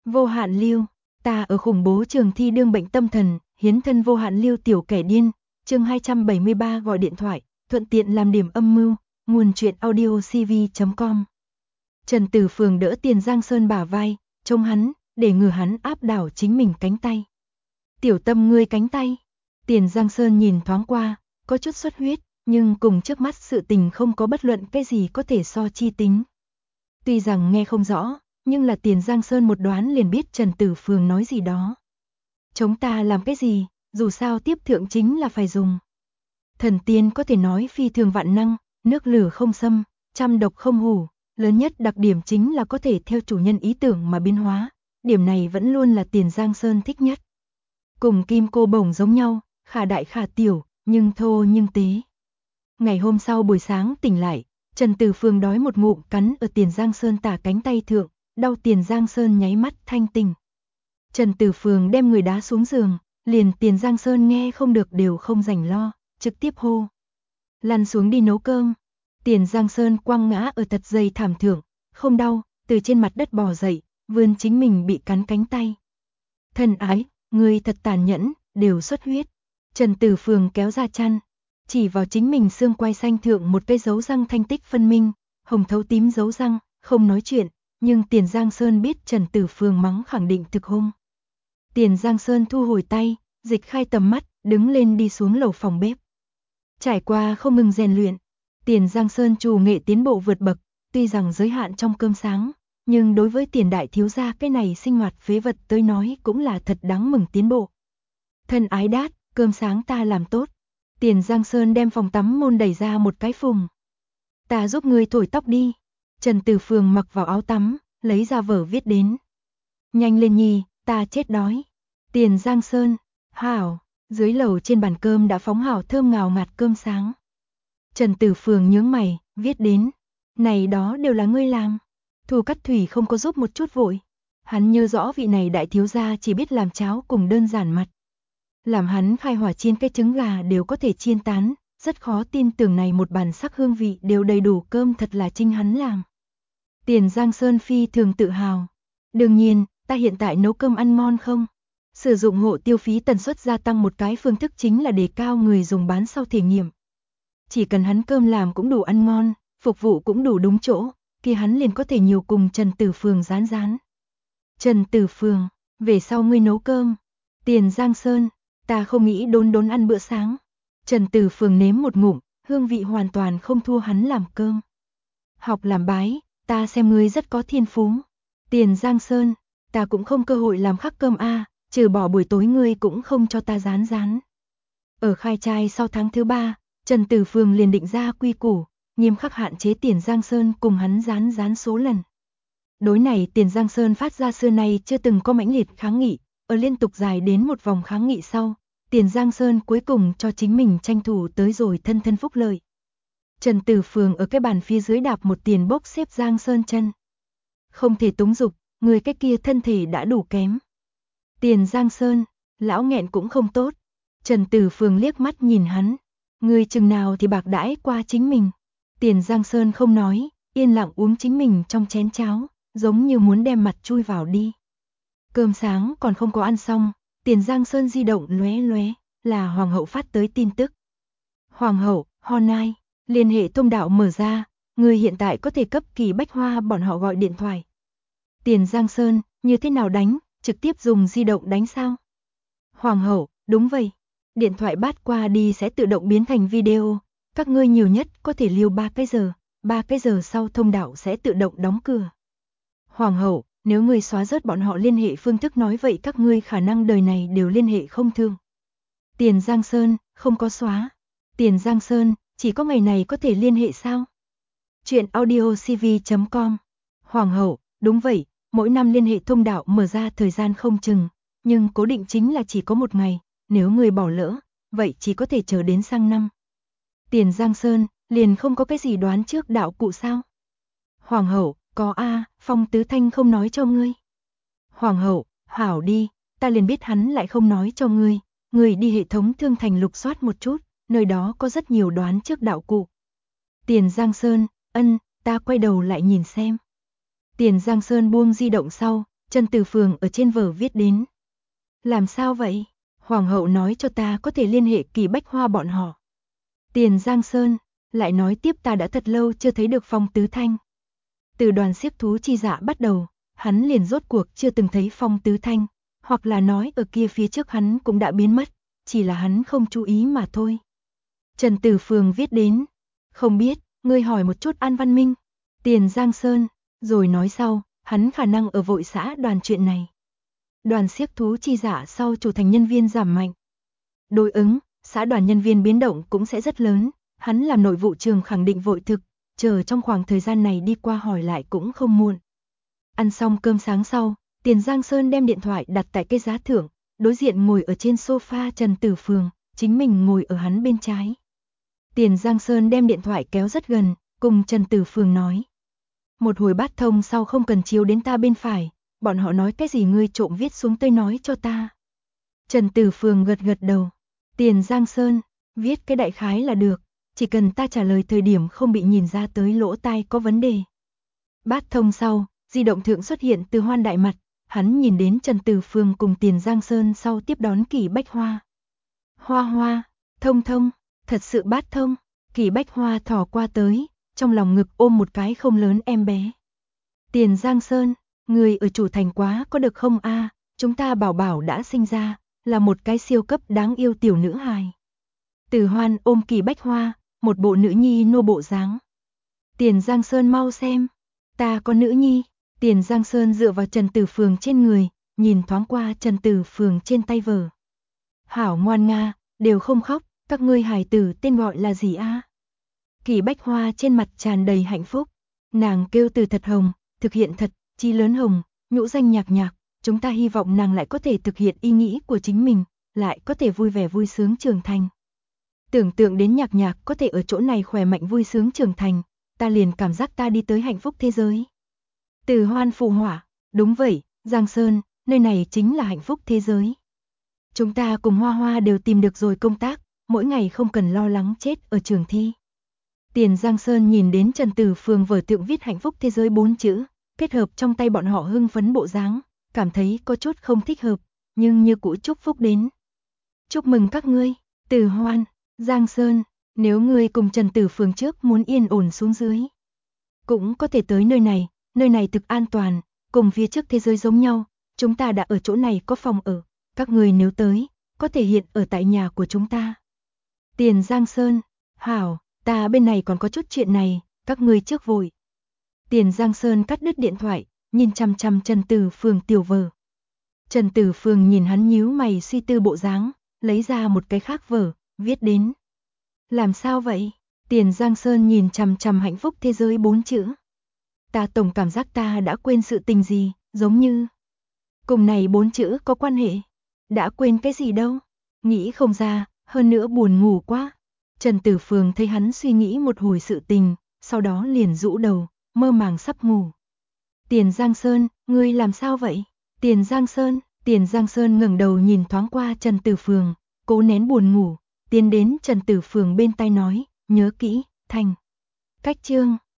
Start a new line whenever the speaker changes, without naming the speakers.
Vô hạn lưu, ta ở khủng bố trường thi đương bệnh tâm thần, hiến thân vô hạn lưu tiểu kẻ điên, chương 273 gọi điện thoại, thuận tiện làm điểm âm mưu, nguồn truyện audio cv.com. Trần Tử Phường đỡ Tiền Giang Sơn bả vai, trông hắn, để ngừa hắn áp đảo chính mình cánh tay. Tiểu Tâm ngươi cánh tay. Tiền Giang Sơn nhìn thoáng qua, có chút xuất huyết, nhưng cùng trước mắt sự tình không có bất luận cái gì có thể so chi tính. Tuy rằng nghe không rõ, nhưng là Tiền Giang Sơn một đoán liền biết Trần Tử Phường nói gì đó. Chống ta làm cái gì, dù sao tiếp thượng chính là phải dùng. Thần tiên có thể nói phi thường vạn năng, nước lửa không xâm, trăm độc không hủ, lớn nhất đặc điểm chính là có thể theo chủ nhân ý tưởng mà biến hóa, điểm này vẫn luôn là Tiền Giang Sơn thích nhất. Cùng kim cô bổng giống nhau, khả đại khả tiểu, nhưng thô nhưng tế. Ngày hôm sau buổi sáng tỉnh lại, Trần Tử Phường đói một ngụm cắn ở Tiền Giang Sơn tả cánh tay thượng, đau Tiền Giang Sơn nháy mắt thanh tỉnh. Trần Tử Phường đem người đá xuống giường, liền Tiền Giang Sơn nghe không được đều không rảnh lo, trực tiếp hô. Lăn xuống đi nấu cơm. Tiền Giang Sơn quăng ngã ở thật dày thảm thượng, không đau, từ trên mặt đất bò dậy, vươn chính mình bị cắn cánh tay. Thân ái, người thật tàn nhẫn, đều xuất huyết. Trần Tử Phường kéo ra chăn, chỉ vào chính mình xương quai xanh thượng một cây dấu răng thanh tích phân minh, hồng thấu tím dấu răng, không nói chuyện, nhưng Tiền Giang Sơn biết Trần Tử Phường mắng khẳng định thực hung. Tiền Giang Sơn thu hồi tay, dịch khai tầm mắt, đứng lên đi xuống lầu phòng bếp. Trải qua không ngừng rèn luyện, Tiền Giang Sơn trù nghệ tiến bộ vượt bậc, tuy rằng giới hạn trong cơm sáng, nhưng đối với Tiền đại thiếu gia cái này sinh hoạt phế vật tới nói cũng là thật đáng mừng tiến bộ. Thân ái đát, cơm sáng ta làm tốt. Tiền Giang Sơn đem phòng tắm môn đẩy ra một cái phùng. Ta giúp ngươi thổi tóc đi. Trần Tử Phường mặc vào áo tắm, lấy ra vở viết đến. Nhanh lên nhi, ta chết đói. Tiền Giang Sơn, hảo, dưới lầu trên bàn cơm đã phóng hảo thơm ngào ngạt cơm sáng. Trần Tử Phường nhướng mày, viết đến. Này đó đều là ngươi làm. Thu Cắt Thủy không có giúp một chút vội. Hắn nhớ rõ vị này đại thiếu gia chỉ biết làm cháo cùng đơn giản mặt. Làm hắn khai hỏa chiên cái trứng gà đều có thể chiên tán, rất khó tin tưởng này một bàn sắc hương vị đều đầy đủ cơm thật là chính hắn làm. Tiền Giang Sơn phi thường tự hào. Đương nhiên, ta hiện tại nấu cơm ăn ngon không? Sử dụng hộ tiêu phí tần suất gia tăng một cái phương thức chính là đề cao người dùng bán sau thể nghiệm. Chỉ cần hắn cơm làm cũng đủ ăn ngon, phục vụ cũng đủ đúng chỗ, kia hắn liền có thể nhiều cùng Trần Tử Phường rán rán. Trần Tử Phường, về sau ngươi nấu cơm. Tiền Giang Sơn, ta không nghĩ đốn ăn bữa sáng. Trần Tử Phường nếm một ngụm, hương vị hoàn toàn không thua hắn làm cơm. Học làm bái, ta xem ngươi rất có thiên phú. Tiền Giang Sơn, ta cũng không cơ hội làm khắc cơm a, trừ bỏ buổi tối ngươi cũng không cho ta rán rán. Ở khai trai sau tháng thứ 3, Trần Tử Phường liền định ra quy củ, nghiêm khắc hạn chế Tiền Giang Sơn cùng hắn rán rán số lần. Đối này Tiền Giang Sơn phát ra xưa nay chưa từng có mãnh liệt kháng nghị, ở liên tục dài đến một vòng kháng nghị sau, Tiền Giang Sơn cuối cùng cho chính mình tranh thủ tới rồi thân thân phúc lợi. Trần Tử Phường ở cái bàn phía dưới đạp một tiền bốc xếp Giang Sơn chân. Không thể túng dục, người cái kia thân thể đã đủ kém. Tiền Giang Sơn, lão nghẹn cũng không tốt. Trần Tử Phường liếc mắt nhìn hắn, người chừng nào thì bạc đãi qua chính mình. Tiền Giang Sơn không nói, yên lặng uống chính mình trong chén cháo, giống như muốn đem mặt chui vào đi. Cơm sáng còn không có ăn xong, Tiền Giang Sơn di động lóe lóe, là Hoàng hậu phát tới tin tức. Hoàng hậu, Honai, liên hệ thông đạo mở ra, người hiện tại có thể cấp Kỳ Bách Hoa bọn họ gọi điện thoại. Tiền Giang Sơn, như thế nào đánh, trực tiếp dùng di động đánh sao? Hoàng hậu, đúng vậy. Điện thoại bắt qua đi sẽ tự động biến thành video, các ngươi nhiều nhất có thể lưu 3 cái giờ, 3 cái giờ sau thông đạo sẽ tự động đóng cửa. Hoàng hậu, nếu ngươi xóa rớt bọn họ liên hệ phương thức nói vậy các ngươi khả năng đời này đều liên hệ không thương. Tiền Giang Sơn, không có xóa. Tiền Giang Sơn, chỉ có ngày này có thể liên hệ sao? Chuyện audio cv.com. Hoàng hậu, đúng vậy, mỗi năm liên hệ thông đạo mở ra thời gian không chừng, nhưng cố định chính là chỉ có một ngày, nếu người bỏ lỡ, vậy chỉ có thể chờ đến sang năm. Tiền Giang Sơn, liền không có cái gì đoán trước đạo cụ sao? Hoàng hậu, có a, Phong Tứ Thanh không nói cho ngươi. Hoàng hậu, hảo đi, ta liền biết hắn lại không nói cho ngươi, ngươi đi hệ thống thương thành lục soát một chút, nơi đó có rất nhiều đoán trước đạo cụ. Tiền Giang Sơn, ta quay đầu lại nhìn xem. Tiền Giang Sơn buông di động sau, Trần Tử Phường ở trên vở viết đến. Làm sao vậy? Hoàng hậu nói cho ta có thể liên hệ Kỳ Bách Hoa bọn họ. Tiền Giang Sơn, lại nói tiếp ta đã thật lâu chưa thấy được Phong Tứ Thanh. Từ đoàn xiếc thú chi dạ bắt đầu, hắn liền rốt cuộc chưa từng thấy Phong Tứ Thanh, hoặc là nói ở kia phía trước hắn cũng đã biến mất, chỉ là hắn không chú ý mà thôi. Trần Tử Phường viết đến, không biết, ngươi hỏi một chút An Văn Minh, Tiền Giang Sơn, rồi nói sau, hắn khả năng ở vội xã đoàn chuyện này. Đoàn xiếc thú chi dạ sau chủ thành nhân viên giảm mạnh. Đối ứng, xã đoàn nhân viên biến động cũng sẽ rất lớn, hắn làm nội vụ trường khẳng định vội thực, chờ trong khoảng thời gian này đi qua hỏi lại cũng không muộn. Ăn xong cơm sáng sau, Tiền Giang Sơn đem điện thoại đặt tại cây giá thượng, đối diện ngồi ở trên sofa Trần Tử Phường, chính mình ngồi ở hắn bên trái. Tiền Giang Sơn đem điện thoại kéo rất gần, cùng Trần Tử Phường nói. Một hồi bát thông sau không cần chiếu đến ta bên phải, bọn họ nói cái gì ngươi trộm viết xuống tới nói cho ta. Trần Tử Phường gật gật đầu. Tiền Giang Sơn, viết cái đại khái là được, chỉ cần ta trả lời thời điểm không bị nhìn ra tới lỗ tai có vấn đề. Bát thông sau, di động thượng xuất hiện Từ Hoan đại mặt, hắn nhìn đến Trần Tử Phường cùng Tiền Giang Sơn sau tiếp đón Kỳ Bách Hoa. Hoa Hoa, thông thông, thật sự bát thông, Kỳ Bách Hoa thò qua tới, trong lòng ngực ôm một cái không lớn em bé. Tiền Giang Sơn, người ở chủ thành quá có được không a? Chúng ta bảo bảo đã sinh ra, là một cái siêu cấp đáng yêu tiểu nữ hài. Từ Hoan ôm Kỳ Bách Hoa, một bộ nữ nhi nô bộ dáng. Tiền Giang Sơn mau xem, ta có nữ nhi. Tiền Giang Sơn dựa vào Trần Tử Phường trên người, nhìn thoáng qua Trần Tử Phường trên tay vở. Hảo ngoan nga, đều không khóc, các ngươi hài tử tên gọi là gì a? Kỳ Bách Hoa trên mặt tràn đầy hạnh phúc, nàng kêu Từ Thật Hồng, thực hiện thật, Chi Lớn Hồng, nhũ danh Nhạc Nhạc, chúng ta hy vọng nàng lại có thể thực hiện ý nghĩ của chính mình, lại có thể vui vẻ vui sướng trưởng thành. Tưởng tượng đến Nhạc Nhạc có thể ở chỗ này khỏe mạnh vui sướng trưởng thành, ta liền cảm giác ta đi tới hạnh phúc thế giới. Từ Hoan phụ họa, đúng vậy, Giang Sơn, nơi này chính là hạnh phúc thế giới. Chúng ta cùng Hoa Hoa đều tìm được rồi công tác, mỗi ngày không cần lo lắng chết ở trường thi. Tiền Giang Sơn nhìn đến Trần Tử Phường vở tượng viết hạnh phúc thế giới 4 chữ, kết hợp trong tay bọn họ hưng phấn bộ dáng, cảm thấy có chút không thích hợp, nhưng như cũ chúc phúc đến. Chúc mừng các ngươi, Từ Hoan, Giang Sơn, nếu ngươi cùng Trần Tử Phường trước muốn yên ổn xuống dưới, cũng có thể tới nơi này thực an toàn, cùng phía trước thế giới giống nhau, chúng ta đã ở chỗ này có phòng ở, các ngươi nếu tới, có thể hiện ở tại nhà của chúng ta. Tiền Giang Sơn, hảo, ta bên này còn có chút chuyện này, các ngươi trước vội. Tiền Giang Sơn cắt đứt điện thoại, nhìn chằm chằm Trần Tử Phường tiểu vở. Trần Tử Phường nhìn hắn nhíu mày suy tư bộ dáng, lấy ra một cái khác vở, viết đến. Làm sao vậy? Tiền Giang Sơn nhìn chằm chằm hạnh phúc thế giới 4 chữ. Ta tổng cảm giác ta đã quên sự tình gì, giống như cùng này 4 chữ có quan hệ. Đã quên cái gì đâu? Nghĩ không ra, hơn nữa buồn ngủ quá. Trần Tử Phường thấy hắn suy nghĩ một hồi sự tình, sau đó liền rũ đầu, mơ màng sắp ngủ. Tiền Giang Sơn, ngươi làm sao vậy? Tiền Giang Sơn ngẩng đầu nhìn thoáng qua Trần Tử Phường, cố nén buồn ngủ, tiến đến Trần Tử Phường bên tai nói, nhớ kỹ, thành. Cách chương